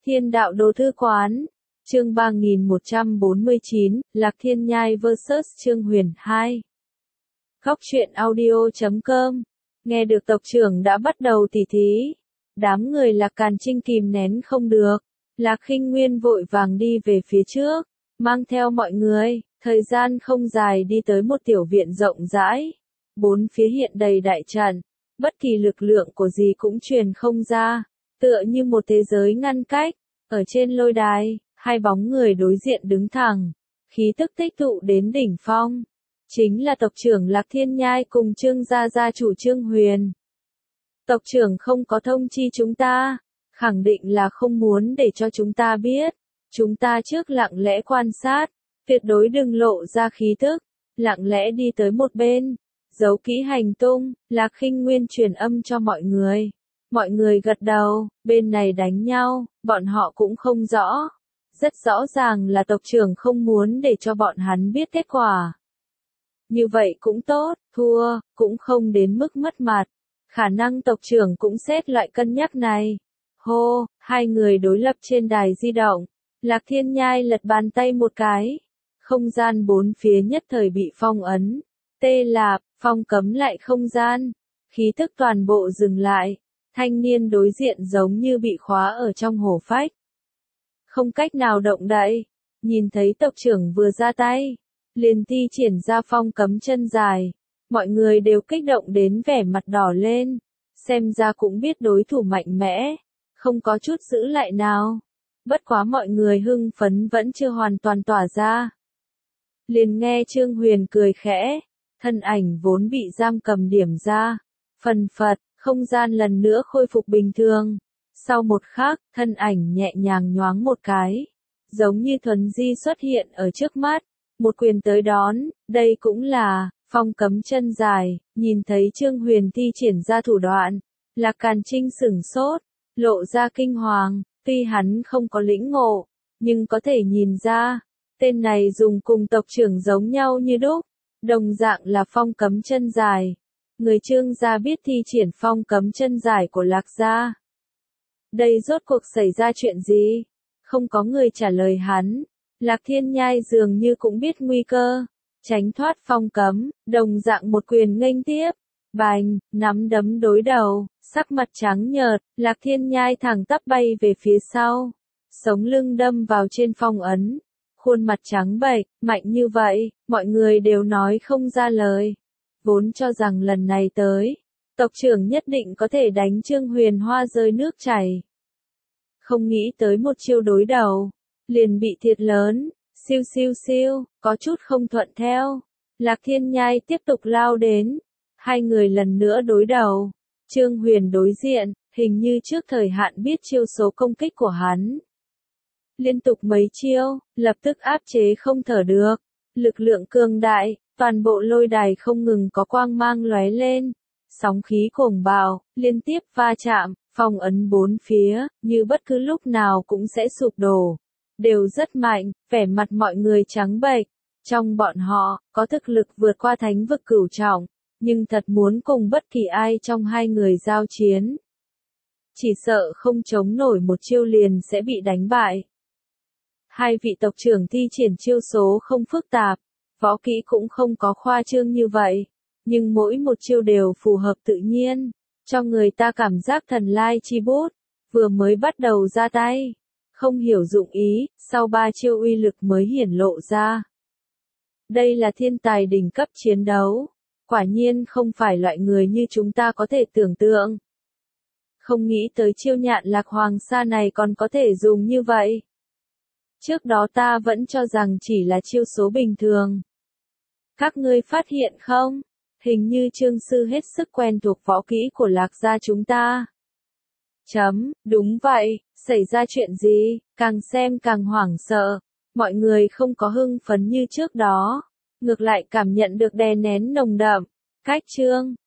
Thiên đạo đồ thư quán. Chương 3149, Lạc Thiên Nhai vs Trương Huyền 2. Góc truyện audio.com. Nghe được tộc trưởng đã bắt đầu tỉ thí. Đám người Lạc Càn Trinh kìm nén không được. Lạc Khinh Nguyên vội vàng đi về phía trước, mang theo mọi người. Thời gian không dài đi tới một tiểu viện rộng rãi. Bốn phía hiện đầy đại trận. Bất kỳ lực lượng của gì cũng truyền không ra. Tựa như một thế giới ngăn cách. Ở trên lôi đài, hai bóng người đối diện đứng thẳng. Khí tức tích tụ đến đỉnh phong. Chính là tộc trưởng Lạc Thiên Nhai cùng Trương gia chủ Trương Huyền. Tộc trưởng không có thông chi chúng ta. Khẳng định là không muốn để cho chúng ta biết. Chúng ta trước lặng lẽ quan sát. Tuyệt đối đừng lộ ra khí tức. Lặng lẽ đi tới một bên. Giấu kỹ hành tung. Lạc Khinh Nguyên truyền âm cho mọi người. Mọi người gật đầu, bên này đánh nhau, bọn họ cũng không rõ. Rất rõ ràng là tộc trưởng không muốn để cho bọn hắn biết kết quả. Như vậy cũng tốt, thua, cũng không đến mức mất mặt. Khả năng tộc trưởng cũng xét loại cân nhắc này. Hô, hai người đối lập trên đài di động. Lạc Thiên Nhai lật bàn tay một cái. Không gian bốn phía nhất thời bị phong ấn. Tê lạp, phong cấm lại không gian. Khí thức toàn bộ dừng lại. Thanh niên đối diện giống như bị khóa ở trong hổ phách. Không cách nào động đậy. Nhìn thấy tộc trưởng vừa ra tay. Liền thi triển ra phong cấm chân dài. Mọi người đều kích động đến vẻ mặt đỏ lên. Xem ra cũng biết đối thủ mạnh mẽ. Không có chút giữ lại nào. Bất quá mọi người hưng phấn vẫn chưa hoàn toàn tỏa ra. Liền nghe Trương Huyền cười khẽ. Thân ảnh vốn bị giam cầm điểm ra. Phần phật. Không gian lần nữa khôi phục bình thường. Sau một khắc, thân ảnh nhẹ nhàng nhoáng một cái. Giống như thuần di xuất hiện ở trước mắt. Một quyền tới đón, đây cũng là, phong cấm chân dài. Nhìn thấy Trương Huyền thi triển ra thủ đoạn. Lạc Càn Trinh sửng sốt, lộ ra kinh hoàng. Tuy hắn không có lĩnh ngộ, nhưng có thể nhìn ra. Tên này dùng cùng tộc trưởng giống nhau như đúc. Đồng dạng là phong cấm chân dài. Người Trương gia biết thi triển phong cấm chân dài của Lạc gia. Đây rốt cuộc xảy ra chuyện gì? Không có người trả lời hắn. Lạc Thiên Nhai dường như cũng biết nguy cơ. Tránh thoát phong cấm, đồng dạng một quyền nghênh tiếp. Bành, nắm đấm đối đầu, sắc mặt trắng nhợt, Lạc Thiên Nhai thẳng tắp bay về phía sau. Sống lưng đâm vào trên phong ấn. Khuôn mặt trắng bệch, mạnh như vậy, mọi người đều nói không ra lời. Vốn cho rằng lần này tới, tộc trưởng nhất định có thể đánh Trương Huyền hoa rơi nước chảy. Không nghĩ tới một chiêu đối đầu, liền bị thiệt lớn, siêu siêu siêu, có chút không thuận theo. Lạc Thiên Nhai tiếp tục lao đến, hai người lần nữa đối đầu. Trương Huyền đối diện, hình như trước thời hạn biết chiêu số công kích của hắn. Liên tục mấy chiêu, lập tức áp chế không thở được, lực lượng cường đại. Toàn bộ lôi đài không ngừng có quang mang lóe lên. Sóng khí cuồng bạo, liên tiếp va chạm, phong ấn bốn phía, như bất cứ lúc nào cũng sẽ sụp đổ. Đều rất mạnh, vẻ mặt mọi người trắng bệch. Trong bọn họ, có thực lực vượt qua thánh vực cửu trọng, nhưng thật muốn cùng bất kỳ ai trong hai người giao chiến. Chỉ sợ không chống nổi một chiêu liền sẽ bị đánh bại. Hai vị tộc trưởng thi triển chiêu số không phức tạp. Võ kỹ cũng không có khoa trương như vậy, nhưng mỗi một chiêu đều phù hợp tự nhiên, cho người ta cảm giác thần lai chi bút, vừa mới bắt đầu ra tay, không hiểu dụng ý, sau ba chiêu uy lực mới hiển lộ ra. Đây là thiên tài đỉnh cấp chiến đấu, quả nhiên không phải loại người như chúng ta có thể tưởng tượng. Không nghĩ tới chiêu nhạn lạc hoàng sa này còn có thể dùng như vậy. Trước đó ta vẫn cho rằng chỉ là chiêu số bình thường. Các ngươi phát hiện không? Hình như Trương sư hết sức quen thuộc võ kỹ của Lạc gia chúng ta. Đúng vậy, xảy ra chuyện gì? Càng xem càng hoảng sợ. Mọi người không có hưng phấn như trước đó. Ngược lại cảm nhận được đè nén nồng đậm. Cách Trương,